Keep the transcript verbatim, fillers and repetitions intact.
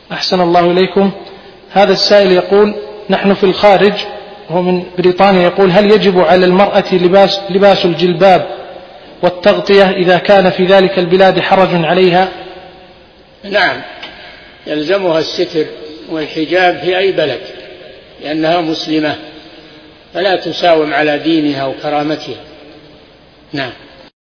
أحسن الله إليكم. هذا السائل يقول: نحن في الخارج وهو من بريطانيا، يقول: هل يجب على المرأة لباس, لباس الجلباب والتغطية إذا كان في ذلك البلاد حرج عليها؟ نعم، يلزمها الستر والحجاب في أي بلد لأنها مسلمة، فلا تساوم على دينها وكرامتها. نعم.